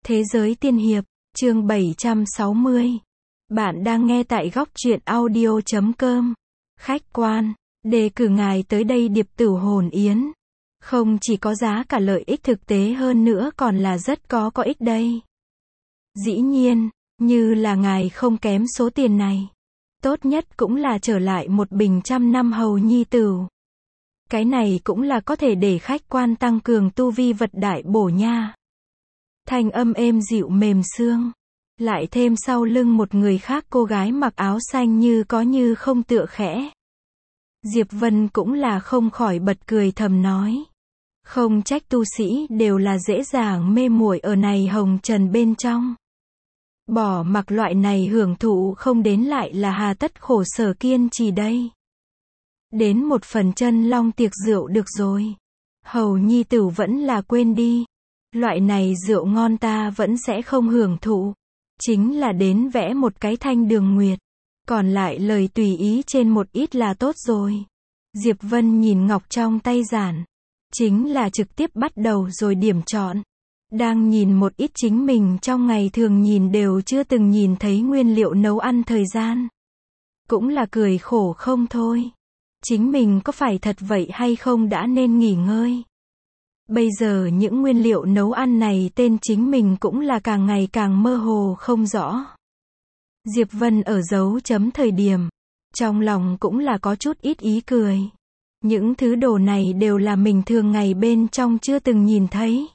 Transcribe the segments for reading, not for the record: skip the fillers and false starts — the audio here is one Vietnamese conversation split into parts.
Thế giới tiên hiệp, chương 760. Bạn đang nghe tại góc truyện audio.com. Khách quan, đề cử ngài tới đây Điệp Tửu Hồn Yến. Không chỉ có giá cả lợi ích thực tế hơn nữa còn là rất có ích đây. Dĩ nhiên, như là ngài không kém số tiền này. Tốt nhất cũng là trở lại một bình 100 năm hầu nhi tửu. Cái này cũng là có thể để khách quan tăng cường tu vi vật đại bổ nha. Thanh âm êm dịu mềm xương. Lại thêm sau lưng một người khác cô gái mặc áo xanh như có như không tựa khẽ. Diệp Vân cũng là không khỏi bật cười thầm nói. Không trách tu sĩ đều là dễ dàng mê muội ở này hồng trần bên trong. Bỏ mặc loại này hưởng thụ không đến lại là hà tất khổ sở kiên trì đây. Đến một phần chân long tiệc rượu được rồi. Hầu nhi tửu vẫn là quên đi. Loại này rượu ngon ta vẫn sẽ không hưởng thụ. Chính là đến vẽ một cái thanh đường nguyệt. Còn lại lời tùy ý trên một ít là tốt rồi. Diệp Vân nhìn ngọc trong tay giản. Chính là trực tiếp bắt đầu rồi điểm chọn. Đang nhìn một ít chính mình trong ngày thường nhìn đều chưa từng nhìn thấy nguyên liệu nấu ăn thời gian. Cũng là cười khổ không thôi. Chính mình có phải thật vậy hay không đã nên nghỉ ngơi. Bây giờ những nguyên liệu nấu ăn này tên chính mình cũng là càng ngày càng mơ hồ không rõ. Diệp Vân ở dấu chấm thời điểm. Trong lòng cũng là có chút ít ý cười. Những thứ đồ này đều là mình thường ngày bên trong chưa từng nhìn thấy.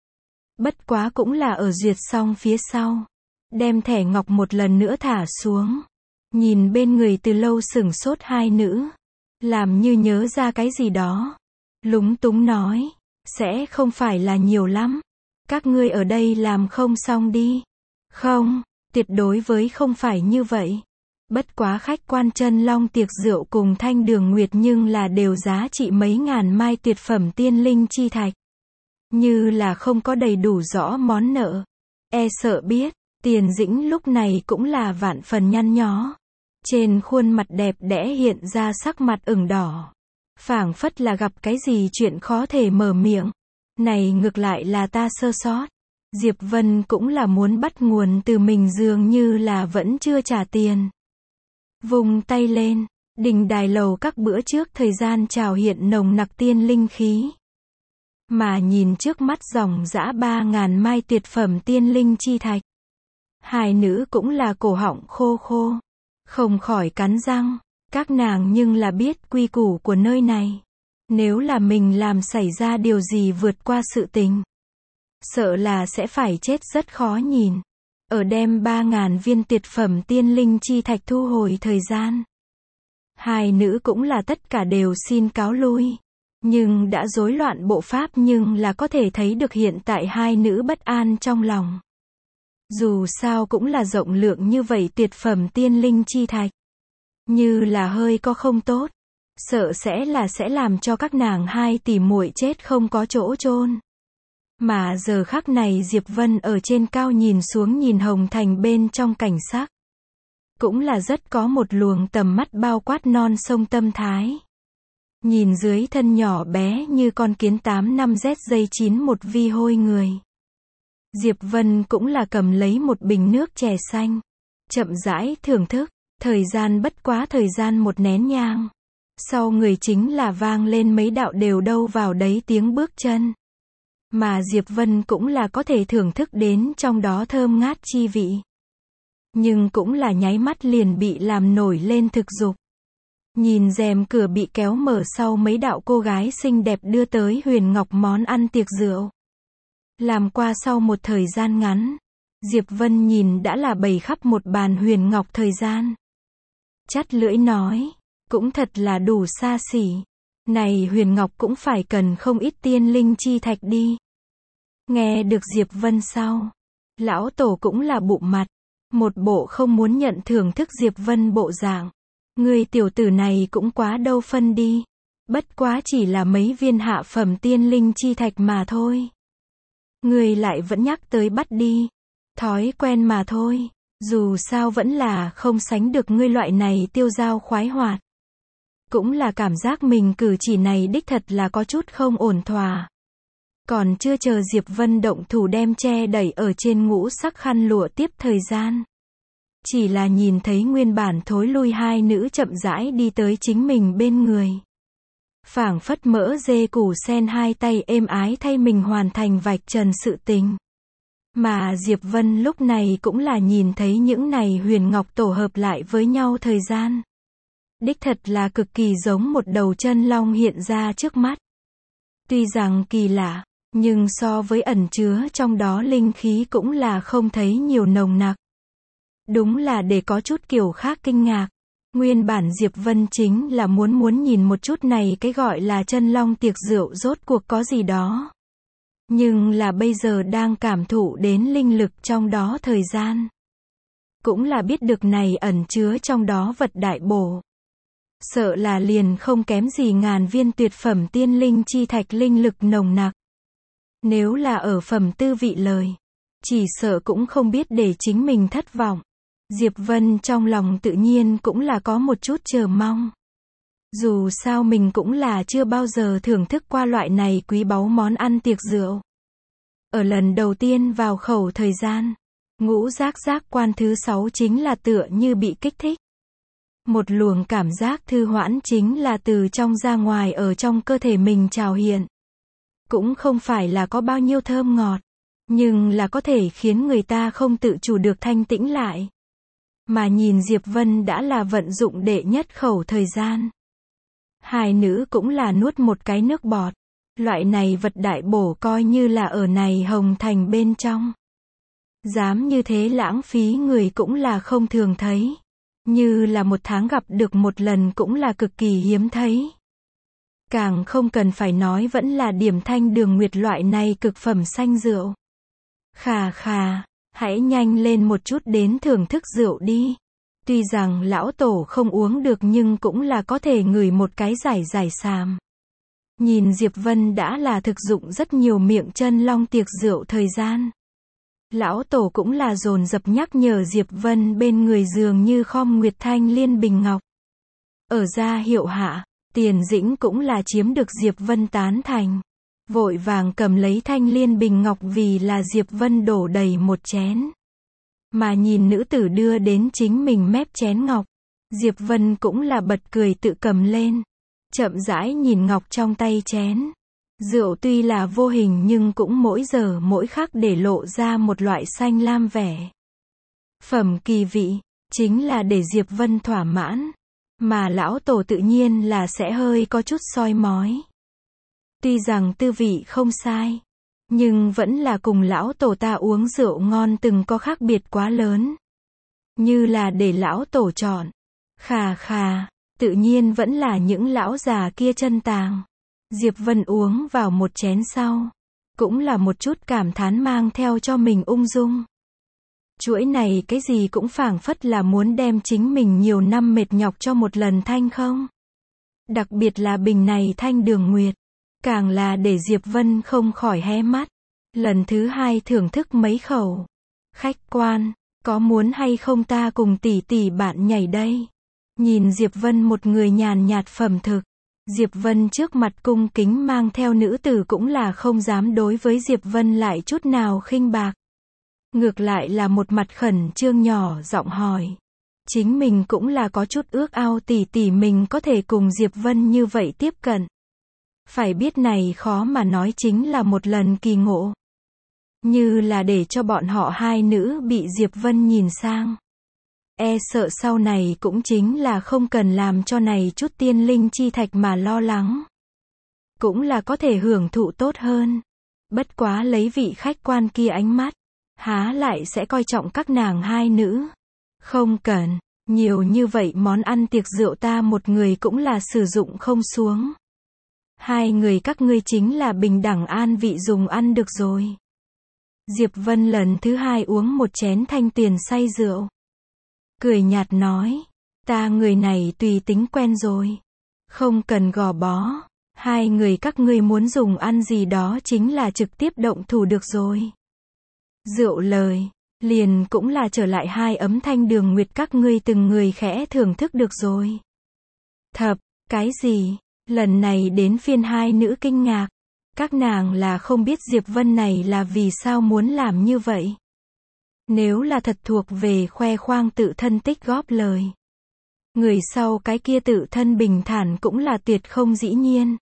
Bất quá cũng là ở duyệt xong phía sau. Đem thẻ ngọc một lần nữa thả xuống. Nhìn bên người từ lâu sửng sốt hai nữ. Làm như nhớ ra cái gì đó. Lúng túng nói. Sẽ không phải là nhiều lắm. Các ngươi ở đây làm không xong đi. Không, tuyệt đối với không phải như vậy. Bất quá khách quan chân long tiệc rượu cùng thanh đường nguyệt nhưng là đều giá trị mấy ngàn mai tuyệt phẩm tiên linh chi thạch. Như là không có đầy đủ rõ món nợ. E sợ biết, Tiền Dĩnh lúc này cũng là vạn phần nhăn nhó. Trên khuôn mặt đẹp đẽ hiện ra sắc mặt ửng đỏ. Phảng phất là gặp cái gì chuyện khó thể mở miệng. Này ngược lại là ta sơ sót. Diệp Vân cũng là muốn bắt nguồn từ mình dường như là vẫn chưa trả tiền. Vùng tay lên, đình đài lầu các bữa trước thời gian trào hiện nồng nặc tiên linh khí. Mà nhìn trước mắt dòng dã 3.000 mai tuyệt phẩm tiên linh chi thạch. Hai nữ cũng là cổ họng khô khô. Không khỏi cắn răng. Các nàng nhưng là biết quy củ của nơi này. Nếu là mình làm xảy ra điều gì vượt qua sự tình. Sợ là sẽ phải chết rất khó nhìn. Ở đem 3.000 viên tuyệt phẩm tiên linh chi thạch thu hồi thời gian. Hai nữ cũng là tất cả đều xin cáo lui. Nhưng đã rối loạn bộ pháp nhưng là có thể thấy được hiện tại hai nữ bất an trong lòng. Dù sao cũng là rộng lượng như vậy tuyệt phẩm tiên linh chi thạch. Như là hơi có không tốt. Sợ sẽ làm cho các nàng hai tỷ muội chết không có chỗ chôn. Mà giờ khắc này Diệp Vân ở trên cao nhìn xuống nhìn hồng thành bên trong cảnh sắc. Cũng là rất có một luồng tầm mắt bao quát non sông tâm thái. Nhìn dưới thân nhỏ bé như con kiến 8 năm rét dây chín một vi hôi người. Diệp Vân cũng là cầm lấy một bình nước chè xanh. Chậm rãi thưởng thức. Thời gian bất quá thời gian một nén nhang. Sau người chính là vang lên mấy đạo đều đâu vào đấy tiếng bước chân. Mà Diệp Vân cũng là có thể thưởng thức đến trong đó thơm ngát chi vị. Nhưng cũng là nháy mắt liền bị làm nổi lên thực dục. Nhìn rèm cửa bị kéo mở sau mấy đạo cô gái xinh đẹp đưa tới huyền ngọc món ăn tiệc rượu. Làm qua sau một thời gian ngắn. Diệp Vân nhìn đã là bày khắp một bàn huyền ngọc thời gian. Chắt lưỡi nói, cũng thật là đủ xa xỉ. Này huyền ngọc cũng phải cần không ít tiên linh chi thạch đi. Nghe được Diệp Vân sau. Lão tổ cũng là bụng mặt. Một bộ không muốn nhận thưởng thức Diệp Vân bộ dạng. Người tiểu tử này cũng quá đâu phân đi. Bất quá chỉ là mấy viên hạ phẩm tiên linh chi thạch mà thôi. Người lại vẫn nhắc tới bắt đi. Thói quen mà thôi. Dù sao vẫn là không sánh được ngươi loại này tiêu dao khoái hoạt. Cũng là cảm giác mình cử chỉ này đích thật là có chút không ổn thỏa. Còn chưa chờ Diệp Vân động thủ đem che đẩy ở trên ngũ sắc khăn lụa tiếp thời gian. Chỉ là nhìn thấy nguyên bản thối lui hai nữ chậm rãi đi tới chính mình bên người. Phảng phất mỡ dê củ sen hai tay êm ái thay mình hoàn thành vạch trần sự tình. Mà Diệp Vân lúc này cũng là nhìn thấy những này huyền ngọc tổ hợp lại với nhau thời gian. Đích thật là cực kỳ giống một đầu chân long hiện ra trước mắt. Tuy rằng kỳ lạ, nhưng so với ẩn chứa trong đó linh khí cũng là không thấy nhiều nồng nặc. Đúng là để có chút kiểu khác kinh ngạc. Nguyên bản Diệp Vân chính là muốn nhìn một chút này cái gọi là chân long tiệc rượu rốt cuộc có gì đó. Nhưng là bây giờ đang cảm thụ đến linh lực trong đó thời gian. Cũng là biết được này ẩn chứa trong đó vật đại bổ. Sợ là liền không kém gì ngàn viên tuyệt phẩm tiên linh chi thạch linh lực nồng nặc. Nếu là ở phẩm tư vị lời, chỉ sợ cũng không biết để chính mình thất vọng. Diệp Vân trong lòng tự nhiên cũng là có một chút chờ mong. Dù sao mình cũng là chưa bao giờ thưởng thức qua loại này quý báu món ăn tiệc rượu. Ở lần đầu tiên vào khẩu thời gian, ngũ giác quan thứ 6 chính là tựa như bị kích thích. Một luồng cảm giác thư hoãn chính là từ trong ra ngoài ở trong cơ thể mình trào hiện. Cũng không phải là có bao nhiêu thơm ngọt, nhưng là có thể khiến người ta không tự chủ được thanh tĩnh lại. Mà nhìn Diệp Vân đã là vận dụng đệ nhất khẩu thời gian. Hai nữ cũng là nuốt một cái nước bọt. Loại này vật đại bổ coi như là ở này Hồng Thành bên trong. Dám như thế lãng phí người cũng là không thường thấy. Như là một tháng gặp được một lần cũng là cực kỳ hiếm thấy. Càng không cần phải nói vẫn là điểm thanh đường nguyệt loại này cực phẩm xanh rượu. Khà khà, hãy nhanh lên một chút đến thưởng thức rượu đi. Tuy rằng lão tổ không uống được nhưng cũng là có thể ngửi một cái giải sàm. Nhìn Diệp Vân đã là thực dụng rất nhiều miệng chân long tiệc rượu thời gian. Lão tổ cũng là dồn dập nhắc nhở Diệp Vân bên người dường như khom nguyệt thanh liên bình ngọc. Ở gia hiệu hạ, Tiền Dĩnh cũng là chiếm được Diệp Vân tán thành. Vội vàng cầm lấy thanh liên bình ngọc vì là Diệp Vân đổ đầy một chén. Mà nhìn nữ tử đưa đến chính mình mép chén ngọc. Diệp Vân cũng là bật cười tự cầm lên. Chậm rãi nhìn ngọc trong tay chén. Rượu tuy là vô hình nhưng cũng mỗi giờ mỗi khắc để lộ ra một loại xanh lam vẻ. Phẩm kỳ vị, chính là để Diệp Vân thỏa mãn. Mà lão tổ tự nhiên là sẽ hơi có chút soi mói. Tuy rằng tư vị không sai, nhưng vẫn là cùng lão tổ ta uống rượu ngon từng có khác biệt quá lớn. Như là để lão tổ chọn. Khà khà, tự nhiên vẫn là những lão già kia chân tàng. Diệp Vân uống vào một chén sau, cũng là một chút cảm thán mang theo cho mình ung dung. Chuỗi này cái gì cũng phảng phất là muốn đem chính mình nhiều năm mệt nhọc cho một lần thanh không. Đặc biệt là bình này thanh đường nguyệt, càng là để Diệp Vân không khỏi hé mắt. Lần thứ hai thưởng thức mấy khẩu. Khách quan, có muốn hay không ta cùng tỷ tỷ bạn nhảy đây? Nhìn Diệp Vân một người nhàn nhạt phẩm thực. Diệp Vân trước mặt cung kính mang theo nữ tử cũng là không dám đối với Diệp Vân lại chút nào khinh bạc. Ngược lại là một mặt khẩn trương nhỏ giọng hỏi. Chính mình cũng là có chút ước ao tỷ tỷ mình có thể cùng Diệp Vân như vậy tiếp cận. Phải biết này khó mà nói chính là một lần kỳ ngộ. Như là để cho bọn họ hai nữ bị Diệp Vân nhìn sang. E sợ sau này cũng chính là không cần làm cho này chút tiên linh chi thạch mà lo lắng. Cũng là có thể hưởng thụ tốt hơn. Bất quá lấy vị khách quan kia ánh mắt, há lại sẽ coi trọng các nàng hai nữ. Không cần, nhiều như vậy món ăn tiệc rượu ta một người cũng là sử dụng không xuống. Hai người các ngươi chính là bình đẳng an vị dùng ăn được rồi. Diệp Vân lần thứ hai uống một chén thanh tiền say rượu. Cười nhạt nói, ta người này tùy tính quen rồi. Không cần gò bó, hai người các ngươi muốn dùng ăn gì đó chính là trực tiếp động thủ được rồi. Rượu lời, liền cũng là trở lại hai ấm thanh đường nguyệt các ngươi từng người khẽ thưởng thức được rồi. Thập, cái gì? Lần này đến phiên hai nữ kinh ngạc. Các nàng là không biết Diệp Vân này là vì sao muốn làm như vậy. Nếu là thật thuộc về khoe khoang tự thân tích góp lời. Người sau cái kia tự thân bình thản cũng là tuyệt không dĩ nhiên.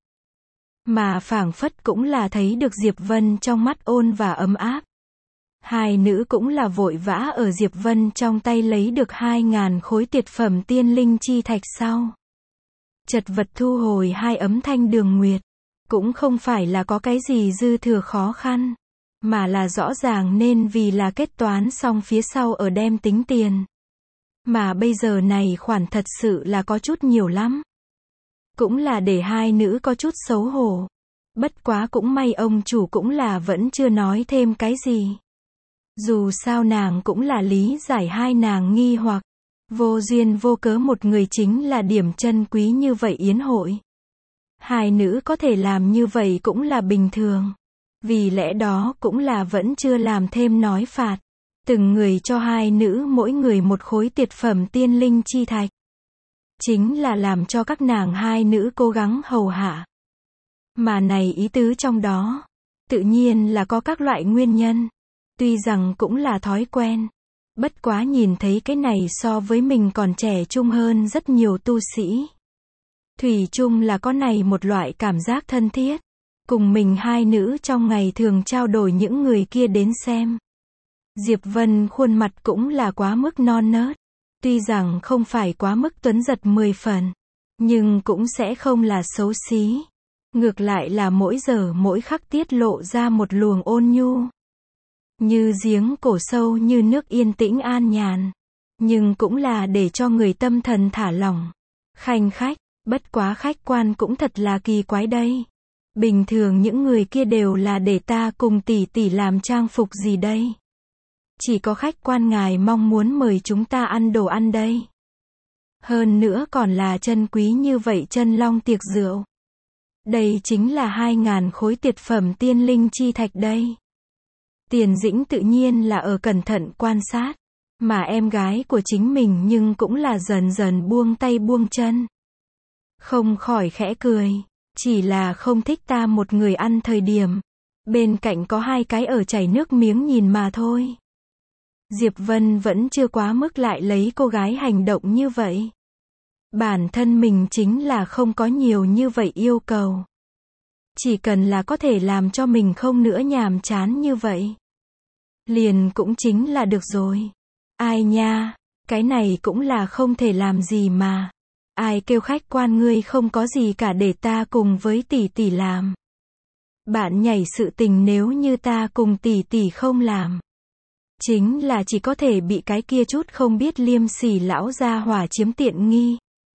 Mà phảng phất cũng là thấy được Diệp Vân trong mắt ôn và ấm áp. Hai nữ cũng là vội vã ở Diệp Vân trong tay lấy được 2.000 khối tuyệt phẩm tiên linh chi thạch sau. Chật vật thu hồi 2 ấm thanh đường nguyệt. Cũng không phải là có cái gì dư thừa khó khăn. Mà là rõ ràng nên vì là kết toán xong phía sau ở đem tính tiền. Mà bây giờ này khoản thật sự là có chút nhiều lắm. Cũng là để hai nữ có chút xấu hổ. Bất quá cũng may ông chủ cũng là vẫn chưa nói thêm cái gì. Dù sao nàng cũng là lý giải hai nàng nghi hoặc. Vô duyên vô cớ một người chính là điểm chân quý như vậy yến hội. Hai nữ có thể làm như vậy cũng là bình thường. Vì lẽ đó cũng là vẫn chưa làm thêm nói phạt. Từng người cho hai nữ mỗi người một khối tuyệt phẩm tiên linh chi thạch. Chính là làm cho các nàng hai nữ cố gắng hầu hạ. Mà này ý tứ trong đó. Tự nhiên là có các loại nguyên nhân. Tuy rằng cũng là thói quen. Bất quá nhìn thấy cái này so với mình còn trẻ trung hơn rất nhiều tu sĩ. Thủy chung là có này một loại cảm giác thân thiết. Cùng mình hai nữ trong ngày thường trao đổi những người kia đến xem. Diệp Vân khuôn mặt cũng là quá mức non nớt. Tuy rằng không phải quá mức tuấn giật 10 phần. Nhưng cũng sẽ không là xấu xí. Ngược lại là mỗi giờ mỗi khắc tiết lộ ra một luồng ôn nhu. Như giếng cổ sâu như nước yên tĩnh an nhàn. Nhưng cũng là để cho người tâm thần thả lỏng. Khanh khách, bất quá khách quan cũng thật là kỳ quái đây. Bình thường những người kia đều là để ta cùng tỷ tỷ làm trang phục gì đây? Chỉ có khách quan ngài mong muốn mời chúng ta ăn đồ ăn đây. Hơn nữa còn là chân quý như vậy chân long tiệc rượu. Đây chính là 2.000 khối tuyệt phẩm tiên linh chi thạch đây. Tiền Dĩnh tự nhiên là ở cẩn thận quan sát. Mà em gái của chính mình nhưng cũng là dần dần buông tay buông chân. Không khỏi khẽ cười. Chỉ là không thích ta một người ăn thời điểm. Bên cạnh có hai cái ở chảy nước miếng nhìn mà thôi. Diệp Vân vẫn chưa quá mức lại lấy cô gái hành động như vậy. Bản thân mình chính là không có nhiều như vậy yêu cầu. Chỉ cần là có thể làm cho mình không nữa nhàm chán như vậy. Liền cũng chính là được rồi. Ai nha, cái này cũng là không thể làm gì mà. Ai kêu khách quan ngươi không có gì cả để ta cùng với tỷ tỷ làm. Bạn nhảy sự tình nếu như ta cùng tỷ tỷ không làm. Chính là chỉ có thể bị cái kia chút không biết liêm sỉ lão gia hỏa chiếm tiện nghi.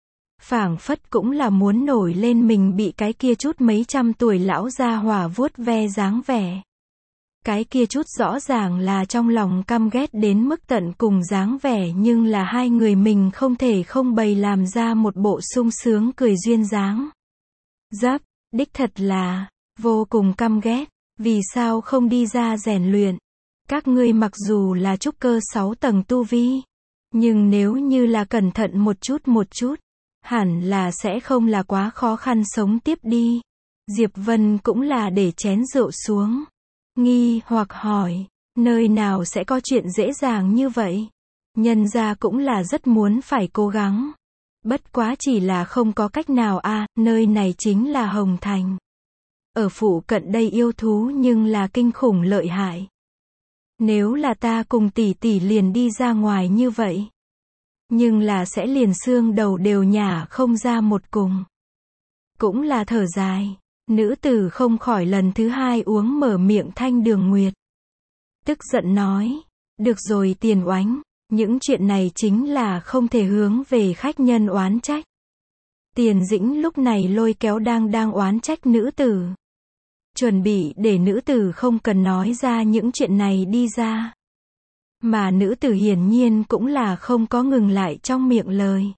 Phảng phất cũng là muốn nổi lên mình bị cái kia chút mấy trăm tuổi lão gia hỏa vuốt ve dáng vẻ. Cái kia chút rõ ràng là trong lòng căm ghét đến mức tận cùng dáng vẻ nhưng là hai người mình không thể không bày làm ra một bộ sung sướng cười duyên dáng. Dấp, đích thật là, vô cùng căm ghét, vì sao không đi ra rèn luyện. Các ngươi mặc dù là trúc cơ 6 tầng tu vi, nhưng nếu như là cẩn thận một chút, hẳn là sẽ không là quá khó khăn sống tiếp đi. Diệp Vân cũng là để chén rượu xuống. Nghi hoặc hỏi, nơi nào sẽ có chuyện dễ dàng như vậy? Nhân gia cũng là rất muốn phải cố gắng. Bất quá chỉ là không có cách nào nơi này chính là Hồng Thành. Ở phụ cận đây yêu thú nhưng là kinh khủng lợi hại. Nếu là ta cùng tỷ tỷ liền đi ra ngoài như vậy. Nhưng là sẽ liền xương đầu đều nhả không ra một cùng. Cũng là thở dài. Nữ tử không khỏi lần thứ hai uống mở miệng thanh đường nguyệt. Tức giận nói. Được rồi Tiền Oánh. Những chuyện này chính là không thể hướng về khách nhân oán trách. Tiền Dĩnh lúc này lôi kéo đang oán trách nữ tử. Chuẩn bị để nữ tử không cần nói ra những chuyện này đi ra. Mà nữ tử hiển nhiên cũng là không có ngừng lại trong miệng lời.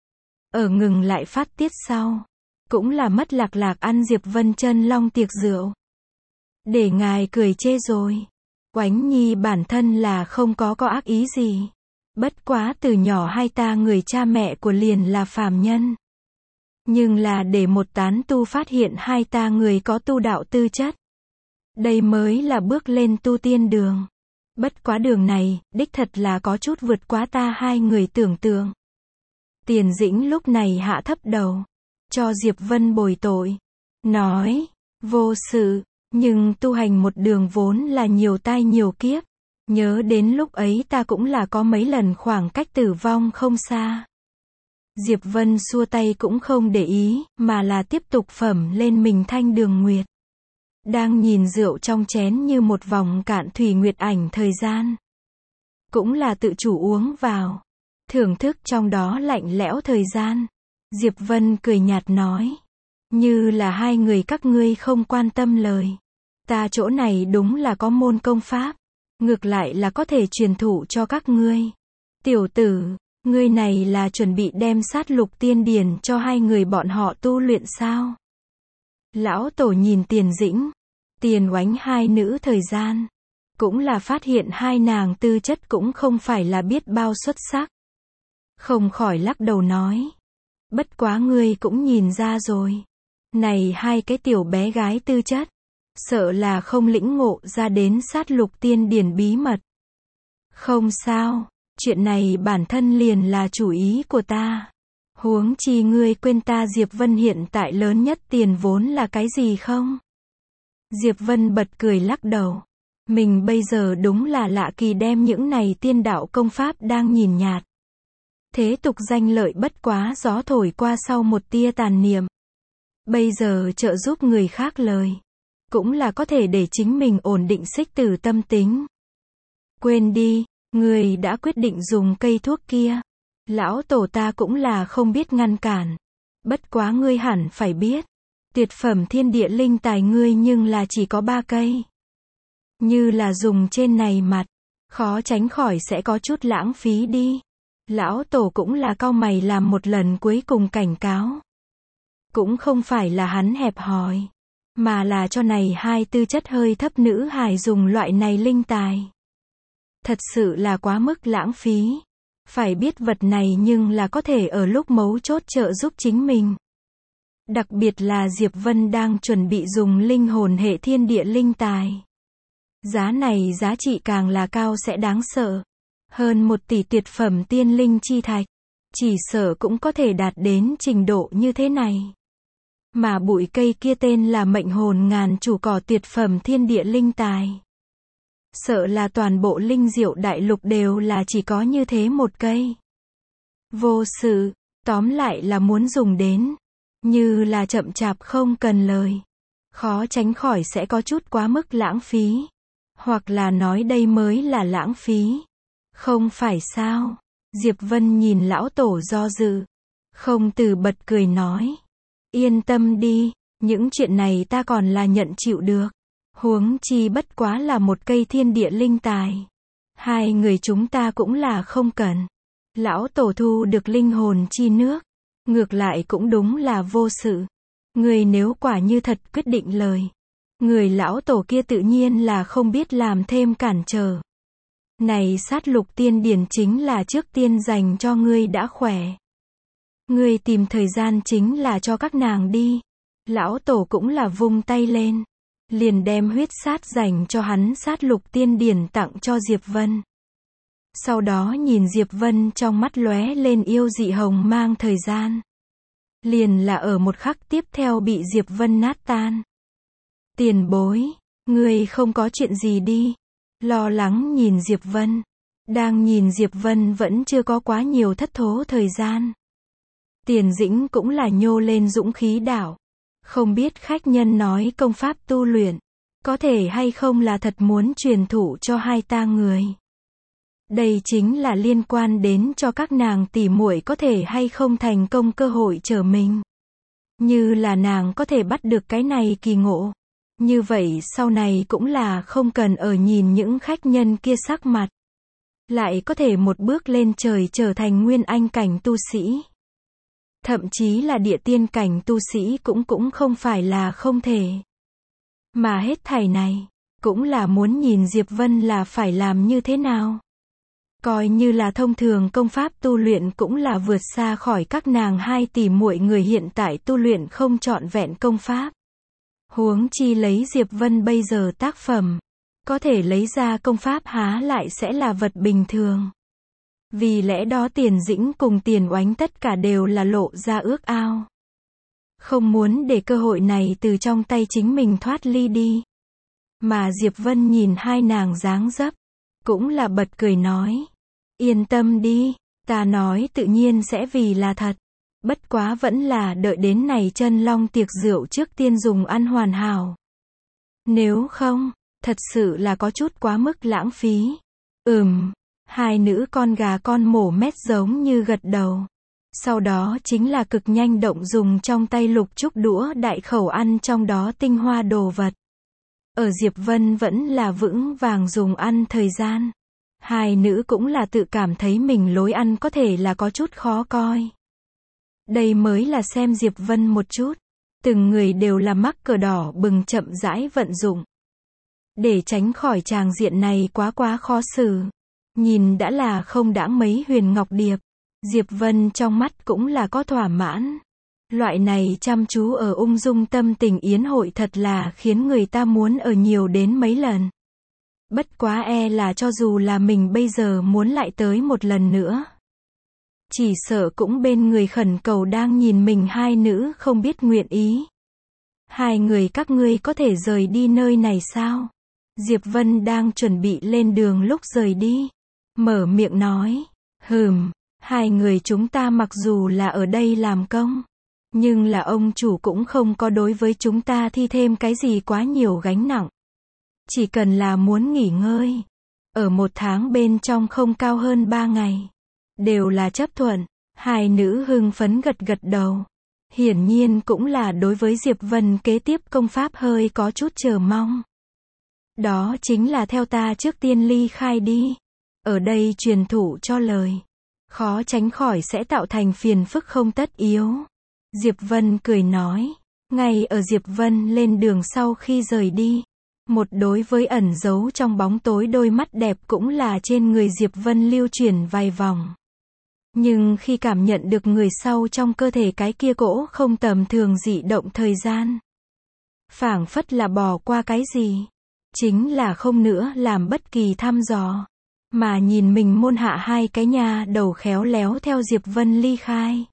Ở ngừng lại phát tiết sau. Cũng là mất lạc ăn Diệp Vân chân long tiệc rượu. Để ngài cười chê rồi. Oánh Nhi bản thân là không có ác ý gì. Bất quá từ nhỏ hai ta người cha mẹ của liền là phàm nhân. Nhưng là để một tán tu phát hiện hai ta người có tu đạo tư chất. Đây mới là bước lên tu tiên đường. Bất quá đường này, đích thật là có chút vượt quá ta hai người tưởng tượng. Tiền Dĩnh lúc này hạ thấp đầu, cho Diệp Vân bồi tội. Nói, vô sự, nhưng tu hành một đường vốn là nhiều tai nhiều kiếp. Nhớ đến lúc ấy ta cũng là có mấy lần khoảng cách tử vong không xa. Diệp Vân xua tay cũng không để ý, mà là tiếp tục phẩm lên mình thanh đường nguyệt. Đang nhìn rượu trong chén như một vòng cạn thủy nguyệt ảnh thời gian. Cũng là tự chủ uống vào. Thưởng thức trong đó lạnh lẽo thời gian. Diệp Vân cười nhạt nói. Như là hai người các ngươi không quan tâm lời. Ta chỗ này đúng là có môn công pháp. Ngược lại là có thể truyền thụ cho các ngươi. Tiểu tử, ngươi này là chuẩn bị đem sát lục tiên điển cho hai người bọn họ tu luyện sao? Lão tổ nhìn Tiền Dĩnh, Tiền Oánh hai nữ thời gian. Cũng là phát hiện hai nàng tư chất cũng không phải là biết bao xuất sắc. Không khỏi lắc đầu nói. Bất quá ngươi cũng nhìn ra rồi. Này hai cái tiểu bé gái tư chất. Sợ là không lĩnh ngộ ra đến sát lục tiên điển bí mật. Không sao, chuyện này bản thân liền là chủ ý của ta. Huống chi ngươi quên ta Diệp Vân hiện tại lớn nhất tiền vốn là cái gì không? Diệp Vân bật cười lắc đầu. Mình bây giờ đúng là lạ kỳ đem những này tiên đạo công pháp đang nhìn nhạt. Thế tục danh lợi bất quá gió thổi qua sau một tia tàn niệm. Bây giờ trợ giúp người khác lời. Cũng là có thể để chính mình ổn định xích tử tâm tính. Quên đi, người đã quyết định dùng cây thuốc kia. Lão tổ ta cũng là không biết ngăn cản. Bất quá ngươi hẳn phải biết. Tuyệt phẩm thiên địa linh tài ngươi nhưng là chỉ có 3 cây. Như là dùng trên này mặt. Khó tránh khỏi sẽ có chút lãng phí đi. Lão tổ cũng là cau mày làm một lần cuối cùng cảnh cáo. Cũng không phải là hắn hẹp hòi. Mà là cho này hai tư chất hơi thấp nữ hài dùng loại này linh tài. Thật sự là quá mức lãng phí. Phải biết vật này nhưng là có thể ở lúc mấu chốt trợ giúp chính mình. Đặc biệt là Diệp Vân đang chuẩn bị dùng linh hồn hệ thiên địa linh tài. Giá này giá trị càng là cao sẽ đáng sợ. Hơn 1 tỷ tuyệt phẩm tiên linh chi thạch. Chỉ sợ cũng có thể đạt đến trình độ như thế này. Mà bụi cây kia tên là mệnh hồn ngàn chủ cỏ tuyệt phẩm thiên địa linh tài. Sợ là toàn bộ linh diệu đại lục đều là chỉ có như thế một cây. Vô sự, tóm lại là muốn dùng đến. Như là chậm chạp không cần lời. Khó tránh khỏi sẽ có chút quá mức lãng phí. Hoặc là nói đây mới là lãng phí. Không phải sao? Diệp Vân nhìn lão tổ do dự. Không từ bật cười nói. Yên tâm đi, những chuyện này ta còn là nhận chịu được. Huống chi bất quá là một cây thiên địa linh tài. Hai người chúng ta cũng là không cần. Lão tổ thu được linh hồn chi nước. Ngược lại cũng đúng là vô sự. Người nếu quả như thật quyết định lời. Người lão tổ kia tự nhiên là không biết làm thêm cản trở. Này sát lục tiên điển chính là trước tiên dành cho ngươi đã khỏe. Ngươi tìm thời gian chính là cho các nàng đi. Lão tổ cũng là vung tay lên. Liền đem huyết sát dành cho hắn sát lục tiên điển tặng cho Diệp Vân. Sau đó nhìn Diệp Vân trong mắt lóe lên yêu dị hồng mang thời gian. Liền là ở một khắc tiếp theo bị Diệp Vân nát tan. Tiền bối, ngươi không có chuyện gì đi. Lo lắng nhìn Diệp Vân. Đang nhìn Diệp Vân vẫn chưa có quá nhiều thất thố thời gian. Tiền Dĩnh cũng là nhô lên dũng khí đạo. Không biết khách nhân nói công pháp tu luyện. Có thể hay không là thật muốn truyền thụ cho hai ta người. Đây chính là liên quan đến cho các nàng tỷ muội có thể hay không thành công cơ hội trở mình. Như là nàng có thể bắt được cái này kỳ ngộ. Như vậy sau này cũng là không cần ở nhìn những khách nhân kia sắc mặt. Lại có thể một bước lên trời trở thành nguyên anh cảnh tu sĩ. Thậm chí là địa tiên cảnh tu sĩ cũng không phải là không thể. Mà hết thảy này, cũng là muốn nhìn Diệp Vân là phải làm như thế nào. Coi như là thông thường công pháp tu luyện cũng là vượt xa khỏi các nàng 2 tỷ muội người hiện tại tu luyện không trọn vẹn công pháp. Huống chi lấy Diệp Vân bây giờ tác phẩm, có thể lấy ra công pháp há lại sẽ là vật bình thường. Vì lẽ đó Tiền Dĩnh cùng Tiền Oánh tất cả đều là lộ ra ước ao. Không muốn để cơ hội này từ trong tay chính mình thoát ly đi. Mà Diệp Vân nhìn hai nàng dáng dấp, cũng là bật cười nói. Yên tâm đi, ta nói tự nhiên sẽ vì là thật. Bất quá vẫn là đợi đến này chân long tiệc rượu trước tiên dùng ăn hoàn hảo. Nếu không, thật sự là có chút quá mức lãng phí. Hai nữ con gà con mổ mét giống như gật đầu. Sau đó chính là cực nhanh động dùng trong tay lục trúc đũa đại khẩu ăn trong đó tinh hoa đồ vật. Ở Diệp Vân vẫn là vững vàng dùng ăn thời gian. Hai nữ cũng là tự cảm thấy mình lối ăn có thể là có chút khó coi. Đây mới là xem Diệp Vân một chút. Từng người đều là mắc cờ đỏ bừng chậm rãi vận dụng. Để tránh khỏi tràng diện này quá khó xử. Nhìn đã là không đãng mấy huyền ngọc điệp. Diệp Vân trong mắt cũng là có thỏa mãn. Loại này chăm chú ở ung dung tâm tình yến hội thật là khiến người ta muốn ở nhiều đến mấy lần. Bất quá là cho dù là mình bây giờ muốn lại tới một lần nữa. Chỉ sợ cũng bên người khẩn cầu đang nhìn mình hai nữ không biết nguyện ý. Hai người các ngươi có thể rời đi nơi này sao? Diệp Vân đang chuẩn bị lên đường lúc rời đi. Mở miệng nói. Hai người chúng ta mặc dù là ở đây làm công. Nhưng là ông chủ cũng không có đối với chúng ta thi thêm cái gì quá nhiều gánh nặng. Chỉ cần là muốn nghỉ ngơi. Ở một tháng bên trong không cao hơn 3 ngày. Đều là chấp thuận. Hai nữ hưng phấn gật đầu. Hiển nhiên cũng là đối với Diệp Vân kế tiếp công pháp hơi có chút chờ mong. Đó chính là theo ta trước tiên ly khai đi. Ở đây truyền thụ cho lời. Khó tránh khỏi sẽ tạo thành phiền phức không tất yếu. Diệp Vân cười nói. Ngay ở Diệp Vân lên đường sau khi rời đi. Một đối với ẩn giấu trong bóng tối đôi mắt đẹp cũng là trên người Diệp Vân lưu chuyển vài vòng. Nhưng khi cảm nhận được người sau trong cơ thể cái kia cỗ không tầm thường dị động thời gian. Phảng phất là bỏ qua cái gì. Chính là không nữa làm bất kỳ thăm dò. Mà nhìn mình môn hạ hai cái nha đầu khéo léo theo Diệp Vân ly khai.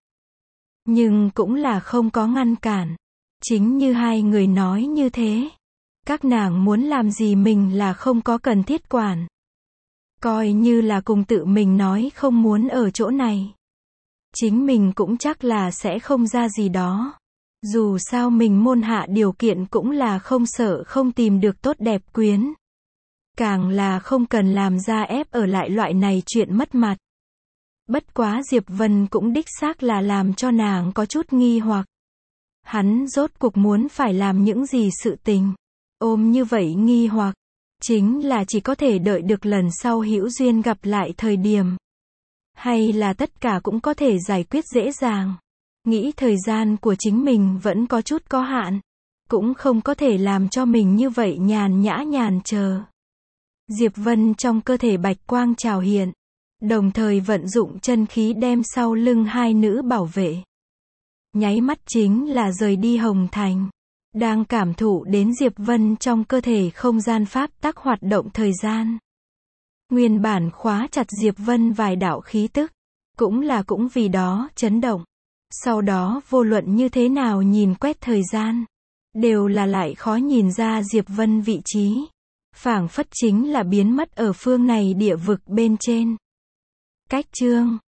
Nhưng cũng là không có ngăn cản. Chính như hai người nói như thế. Các nàng muốn làm gì mình là không có cần thiết quản. Coi như là cùng tự mình nói không muốn ở chỗ này. Chính mình cũng chắc là sẽ không ra gì đó. Dù sao mình môn hạ điều kiện cũng là không sợ không tìm được tốt đẹp quyến. Càng là không cần làm ra ép ở lại loại này chuyện mất mặt. Bất quá Diệp Vân cũng đích xác là làm cho nàng có chút nghi hoặc. Hắn rốt cuộc muốn phải làm những gì sự tình. Ôm như vậy nghi hoặc. Chính là chỉ có thể đợi được lần sau hữu duyên gặp lại thời điểm. Hay là tất cả cũng có thể giải quyết dễ dàng. Nghĩ thời gian của chính mình vẫn có chút có hạn. Cũng không có thể làm cho mình như vậy nhàn nhã nhàn chờ. Diệp Vân trong cơ thể bạch quang trào hiện. Đồng thời vận dụng chân khí đem sau lưng hai nữ bảo vệ. Nháy mắt chính là rời đi Hồng Thành. Đang cảm thụ đến Diệp Vân trong cơ thể không gian pháp tắc hoạt động thời gian. Nguyên bản khóa chặt Diệp Vân vài đạo khí tức. Cũng vì đó chấn động. Sau đó vô luận như thế nào nhìn quét thời gian. Đều là lại khó nhìn ra Diệp Vân vị trí. Phảng phất chính là biến mất ở phương này địa vực bên trên. Cách chương